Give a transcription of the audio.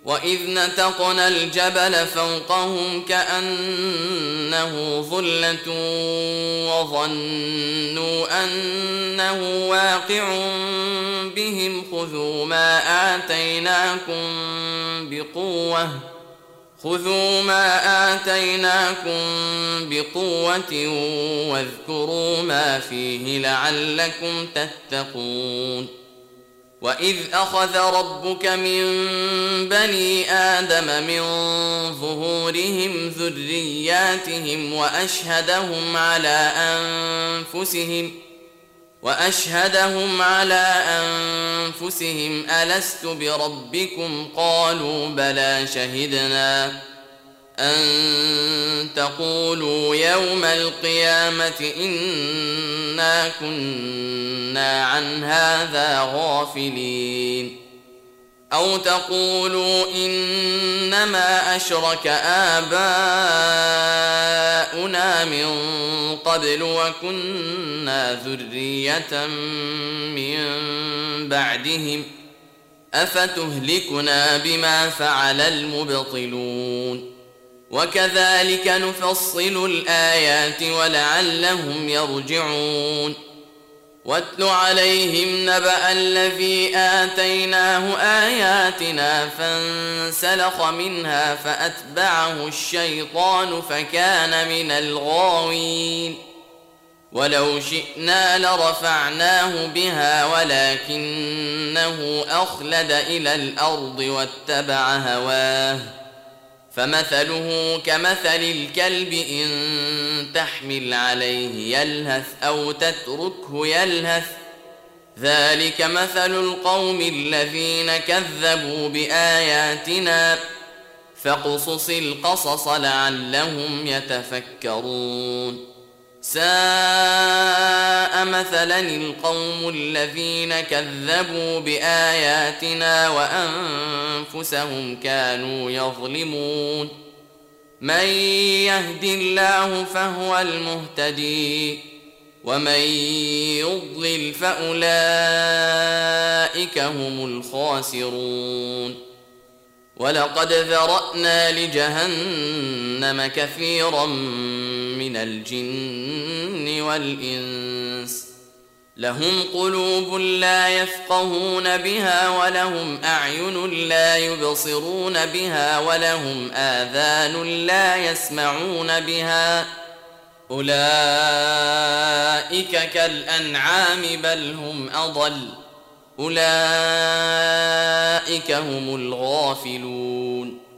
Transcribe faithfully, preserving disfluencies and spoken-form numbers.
وإذ نتقنا الجبل فوقهم كأنه ظلة وظنوا أنه واقع بهم خذوا ما آتيناكم بقوة خذوا ما آتيناكم بقوة واذكروا ما فيه لعلكم تتقون. وإذ أخذ ربك من بني آدم من ظهورهم ذرياتهم وأشهدهم على أنفسهم وأشهدهم على أنفسهم ألست بربكم قالوا بلى شهدنا أن تقولوا يوم القيامة إنا كنا عن هذا غافلين أو تقولوا إنما أشرك آباؤنا من قبل وكنا ذرية من بعدهم أفتهلكنا بما فعل المبطلون وكذلك نفصل الآيات ولعلهم يرجعون. واتل عليهم نبأ الذي آتيناه آياتنا فانسلخ منها فأتبعه الشيطان فكان من الغاوين ولو شئنا لرفعناه بها ولكنه أخلد إلى الأرض واتبع هواه فمثله كمثل الكلب إن تحمل عليه يلهث أو تتركه يلهث ذلك مثل القوم الذين كذبوا بآياتنا فاقصص القصص لعلهم يتفكرون. ساء مثلا القوم الذين كذبوا بآياتنا وأنفسهم كانوا يظلمون. من يهد الله فهو المهتدي ومن يضلل فأولئك هم الخاسرون. ولقد ذرأنا لجهنم كثيرا من الجن والإنس لهم قلوب لا يفقهون بها ولهم أعين لا يبصرون بها ولهم آذان لا يسمعون بها أولئك كالأنعام بل هم أضل أولئك هم الغافلون.